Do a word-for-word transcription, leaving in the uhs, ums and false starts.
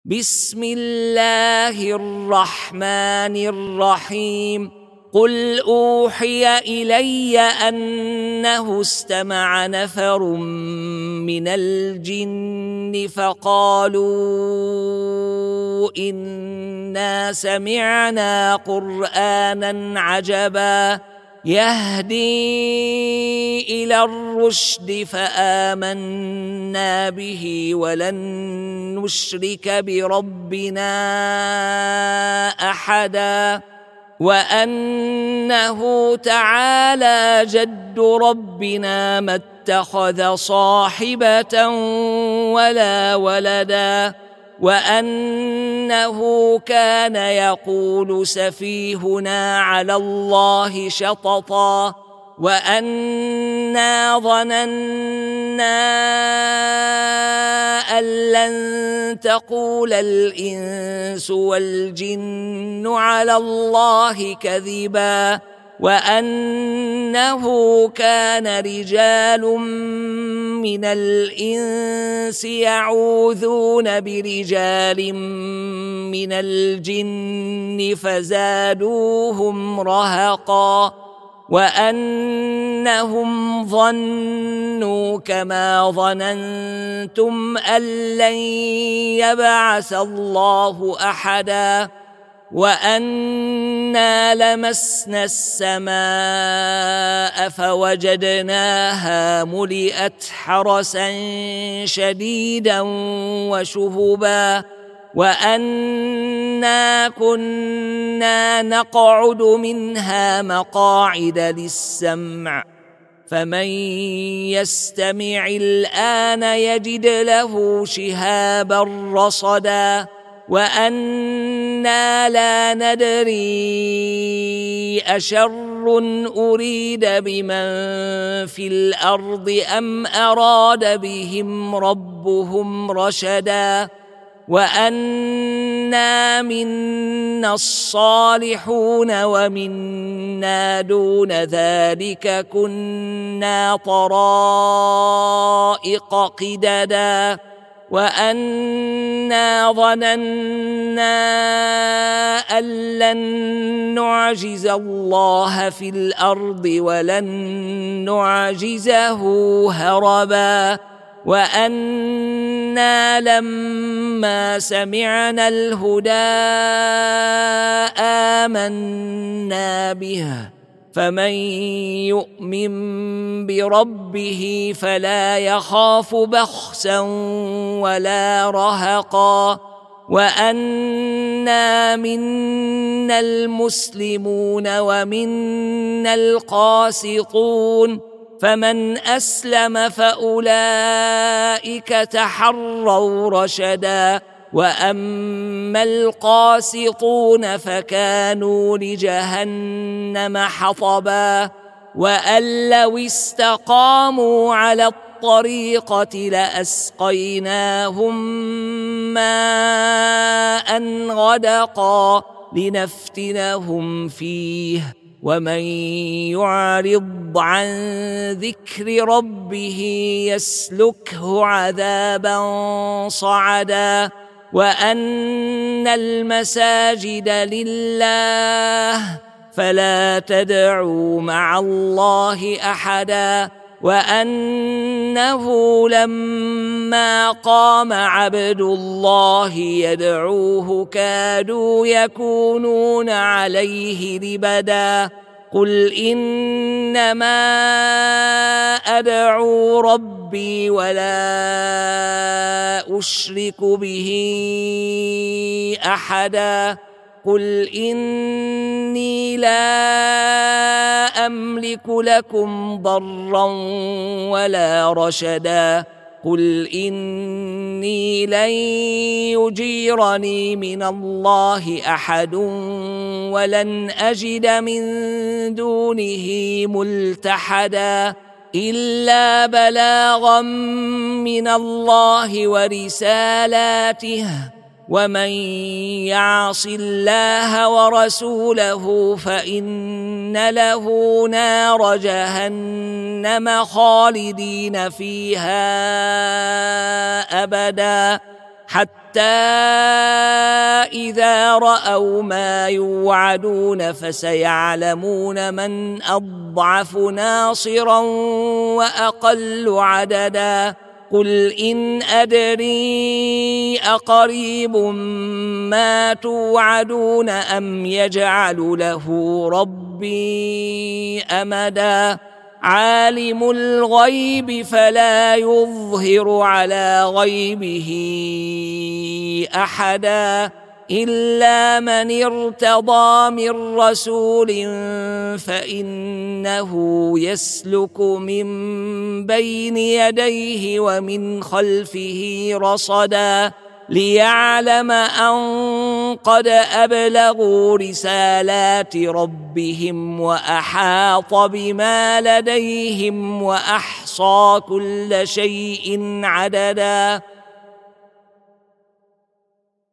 بسم الله الرحمن الرحيم قل أوحي إلي أنه استمع نفر من الجن فقالوا إنا سمعنا قرآنا عجبا يهدي إلى الرشد فآمنا به ولن نشرك بربنا أحدا وأنه تعالى جد ربنا ما اتخذ صاحبة ولا ولدا وأنه كان يقول سفيهنا على الله شططا وأنا ظننا أن لن تقول الإنس والجن على الله كذبا وأنه كان رجال من الإنس يعوذون برجال من الجن فزادوهم رهقا وأنهم ظنوا كما ظننتم أن لن يبعث الله أحدا وأنا لمسنا السماء فوجدناها ملئت حرسا شديدا وشهبا وأنا كنا نقعد منها مقاعد للسمع فمن يستمع الآن يجد له شهابا رصدا وأنا لا ندري أشر أريد بمن في الأرض أم أراد بهم ربهم رشدا وأنا منا الصالحون ومنا دون ذلك كنا طرائق قددا وأنا ظننا أن لن نعجز الله في الأرض ولن نعجزه هربا وأنا لما سمعنا الهدى آمنا به فمن يؤمن بربه فلا يخاف بخسا ولا رهقا وأنا منا المسلمون ومنا القاسطون فمن أسلم فأولئك تحروا رشدا وأما القاسطون فكانوا لجهنم حطبا وأن لو استقاموا على الطريقة لأسقيناهم ماء غدقا لنفتنهم فيه ومن يعرض عن ذكر ربه يسلكه عذابا صعدا وأن المساجد لله فلا تدعوا مع الله أحدا وأنه لما قام عبد الله يدعوه كادوا يكونون عليه لبدا قل إنما أدعو ربي ولا أشرك به أحدا قل إني لا أملك لكم ضرا ولا رشدا قل إني لن يجيرني من الله أحد ولن أجد من دونه ملتحدا إلا بلاغا من الله ورسالاته ومن يعص الله ورسوله فإن له نار جهنم خالدين فيها أبدا حتى إذا رأوا ما يوعدون فسيعلمون من أضعف ناصرا وأقل عددا قل إن أدري أقريب ما توعدون أم يجعل له ربي أمدا عالم الغيب فلا يظهر على غيبه أحدا إلا من ارتضى من رسول فإنه يسلك من بين يديه ومن خلفه رصدا ليعلم أن قد أبلغوا رسالات ربهم وأحاط بما لديهم وأحصى كل شيء عددا.